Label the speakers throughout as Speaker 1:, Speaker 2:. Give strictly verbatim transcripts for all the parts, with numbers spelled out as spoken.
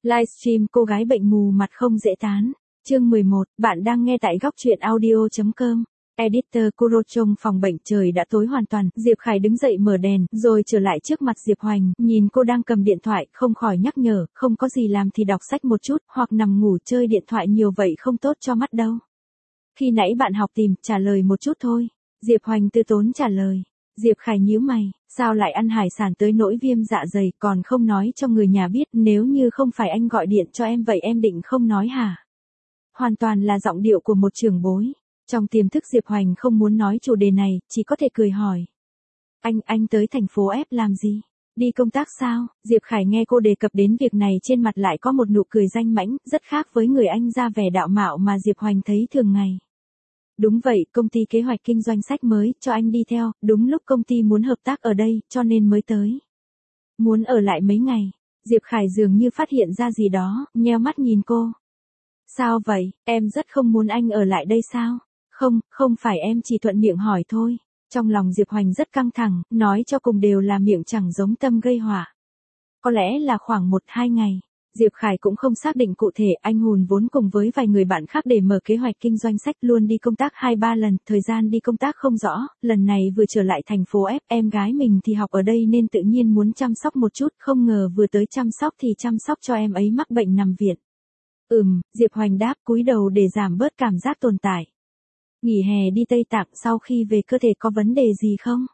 Speaker 1: Livestream cô gái bệnh mù mặt không dễ tán. Chương mười một, bạn đang nghe tại góc truyện audio chấm com. Editor Kuro trong phòng bệnh trời đã tối hoàn toàn, Diệp Khải đứng dậy mở đèn, rồi trở lại trước mặt Diệp Hoành, nhìn cô đang cầm điện thoại, không khỏi nhắc nhở, không có gì làm thì đọc sách một chút, hoặc nằm ngủ chơi điện thoại nhiều vậy không tốt cho mắt đâu. Khi nãy bạn học tìm, trả lời một chút thôi. Diệp Hoành từ tốn trả lời. Diệp Khải nhíu mày, sao lại ăn hải sản tới nỗi viêm dạ dày, còn không nói cho người nhà biết, nếu như không phải anh gọi điện cho em vậy em định không nói hả? Hoàn toàn là giọng điệu của một trưởng bối. Trong tiềm thức Diệp Hoành không muốn nói chủ đề này, chỉ có thể cười hỏi. Anh, anh tới thành phố F làm gì? Đi công tác sao? Diệp Khải nghe cô đề cập đến việc này trên mặt lại có một nụ cười danh mãnh, rất khác với người anh ra vẻ đạo mạo mà Diệp Hoành thấy thường ngày. Đúng vậy, công ty kế hoạch kinh doanh sách mới, cho anh đi theo, đúng lúc công ty muốn hợp tác ở đây, cho nên mới tới. Muốn ở lại mấy ngày, Diệp Khải dường như phát hiện ra gì đó, nheo mắt nhìn cô. Sao vậy, em rất không muốn anh ở lại đây sao? Không, không phải em chỉ thuận miệng hỏi thôi. Trong lòng Diệp Hoành rất căng thẳng, nói cho cùng đều là miệng chẳng giống tâm gây họa. Có lẽ là khoảng một hai ngày. Diệp Khải cũng không xác định cụ thể, anh Hùn vốn cùng với vài người bạn khác để mở kế hoạch kinh doanh sách luôn đi công tác hai ba lần, thời gian đi công tác không rõ, lần này vừa trở lại thành phố F, em gái mình thì học ở đây nên tự nhiên muốn chăm sóc một chút, không ngờ vừa tới chăm sóc thì chăm sóc cho em ấy mắc bệnh nằm viện. Ừm, Diệp Hoành đáp cúi đầu để giảm bớt cảm giác tồn tại. Nghỉ hè đi Tây Tạng sau khi về cơ thể có vấn đề gì không?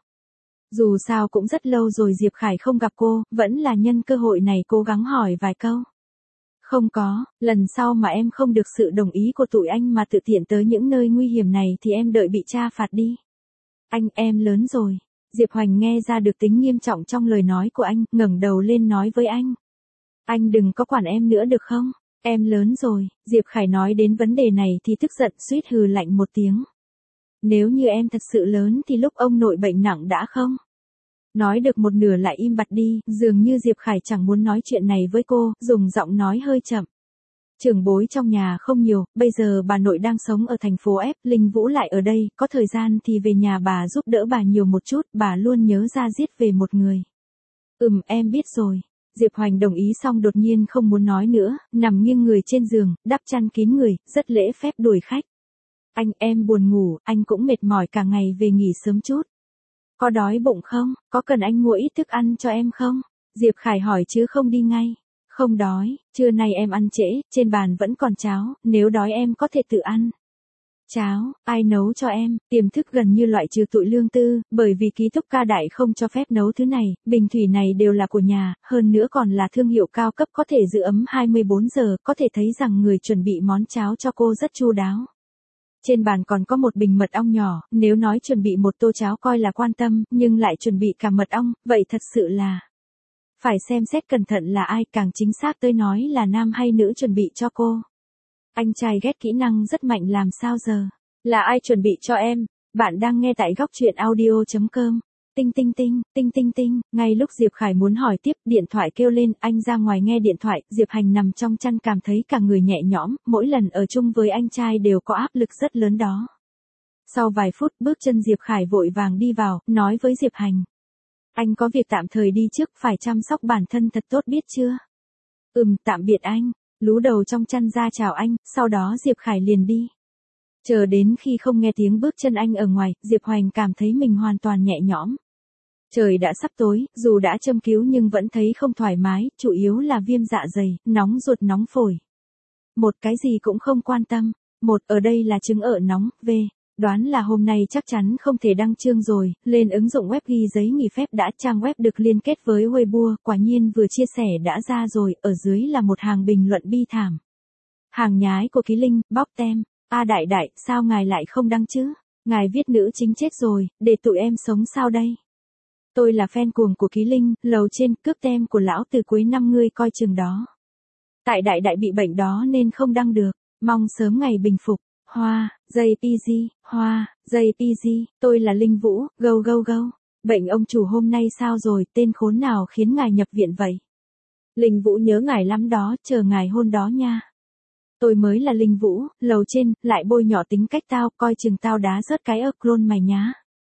Speaker 1: Dù sao cũng rất lâu rồi Diệp Khải không gặp cô, vẫn là nhân cơ hội này cố gắng hỏi vài câu. Không có, lần sau mà em không được sự đồng ý của tụi anh mà tự tiện tới những nơi nguy hiểm này thì em đợi bị tra phạt đi. Anh, em lớn rồi. Diệp Hoành nghe ra được tính nghiêm trọng trong lời nói của anh, ngẩng đầu lên nói với anh. Anh đừng có quản em nữa được không? Em lớn rồi, Diệp Khải nói đến vấn đề này thì tức giận suýt hừ lạnh một tiếng. Nếu như em thật sự lớn thì lúc ông nội bệnh nặng đã không? Nói được một nửa lại im bặt đi, dường như Diệp Khải chẳng muốn nói chuyện này với cô, dùng giọng nói hơi chậm. Trưởng bối trong nhà không nhiều, bây giờ bà nội đang sống ở thành phố F, Linh Vũ lại ở đây, có thời gian thì về nhà bà giúp đỡ bà nhiều một chút, bà luôn nhớ ra giết về một người. Ừm, em biết rồi. Diệp Hoành đồng ý xong đột nhiên không muốn nói nữa, nằm nghiêng người trên giường, đắp chăn kín người, rất lễ phép đuổi khách. Anh, em buồn ngủ, anh cũng mệt mỏi cả ngày về nghỉ sớm chút. Có đói bụng không? Có cần anh mua ít thức ăn cho em không? Diệp Khải hỏi chứ không đi ngay. Không đói, trưa nay em ăn trễ, trên bàn vẫn còn cháo, nếu đói em có thể tự ăn. Cháo, ai nấu cho em? Tiềm thức gần như loại trừ tụi lương tư, bởi vì ký túc ca đại không cho phép nấu thứ này, bình thủy này đều là của nhà, hơn nữa còn là thương hiệu cao cấp có thể giữ ấm hai mươi bốn giờ, có thể thấy rằng người chuẩn bị món cháo cho cô rất chu đáo. Trên bàn còn có một bình mật ong nhỏ, nếu nói chuẩn bị một tô cháo coi là quan tâm, nhưng lại chuẩn bị cả mật ong, vậy thật sự là... Phải xem xét cẩn thận là ai, càng chính xác tới nói là nam hay nữ chuẩn bị cho cô. Anh trai ghét kỹ năng rất mạnh làm sao giờ? Là ai chuẩn bị cho em? Bạn đang nghe tại góc truyện audio chấm com. Tinh tinh tinh, tinh tinh tinh, ngay lúc Diệp Khải muốn hỏi tiếp, điện thoại kêu lên, anh ra ngoài nghe điện thoại, Diệp Hành nằm trong chăn cảm thấy cả người nhẹ nhõm, mỗi lần ở chung với anh trai đều có áp lực rất lớn đó. Sau vài phút, bước chân Diệp Khải vội vàng đi vào, nói với Diệp Hành. Anh có việc tạm thời đi trước, phải chăm sóc bản thân thật tốt biết chưa? Ừm, tạm biệt anh. Lú đầu trong chăn ra chào anh, sau đó Diệp Khải liền đi. Chờ đến khi không nghe tiếng bước chân anh ở ngoài, Diệp Hoành cảm thấy mình hoàn toàn nhẹ nhõm. Trời đã sắp tối, dù đã châm cứu nhưng vẫn thấy không thoải mái, chủ yếu là viêm dạ dày, nóng ruột nóng phổi. Một cái gì cũng không quan tâm. Một, ở đây là chứng ở nóng, V. Đoán là hôm nay chắc chắn không thể đăng chương rồi, lên ứng dụng web ghi giấy nghỉ phép đã, trang web được liên kết với Weibo, quả nhiên vừa chia sẻ đã ra rồi, ở dưới là một hàng bình luận bi thảm. Hàng nhái của Ký Linh, bóc tem. A đại đại, sao ngài lại không đăng chứ? Ngài viết nữ chính chết rồi, để tụi em sống sao đây? Tôi là fan cuồng của Ký Linh, lầu trên, cướp tem của lão từ cuối năm ngươi coi chừng đó. Tại đại đại bị bệnh đó nên không đăng được, mong sớm ngày bình phục. Hoa, jay pê giê, hoa, jay pê giê, tôi là Linh Vũ, go go go. Bệnh ông chủ hôm nay sao rồi, tên khốn nào khiến ngài nhập viện vậy? Linh Vũ nhớ ngài lắm đó, chờ ngài hôn đó nha. Tôi mới là Linh Vũ, lầu trên, lại bôi nhỏ tính cách tao, coi chừng tao đá rớt cái ớt clone mày nhá.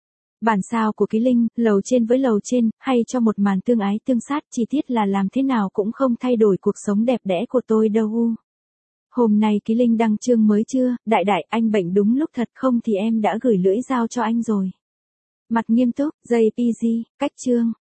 Speaker 1: Bản sao của Ký Linh, lầu trên với lầu trên, hay cho một màn tương ái tương sát, chi tiết là làm thế nào cũng không thay đổi cuộc sống đẹp đẽ của tôi đâu u. Hôm nay Ký Linh đăng chương mới chưa, đại đại, anh bệnh đúng lúc thật không thì em đã gửi lưỡi dao cho anh rồi. Mặt nghiêm túc, gi pê giê, cách chương.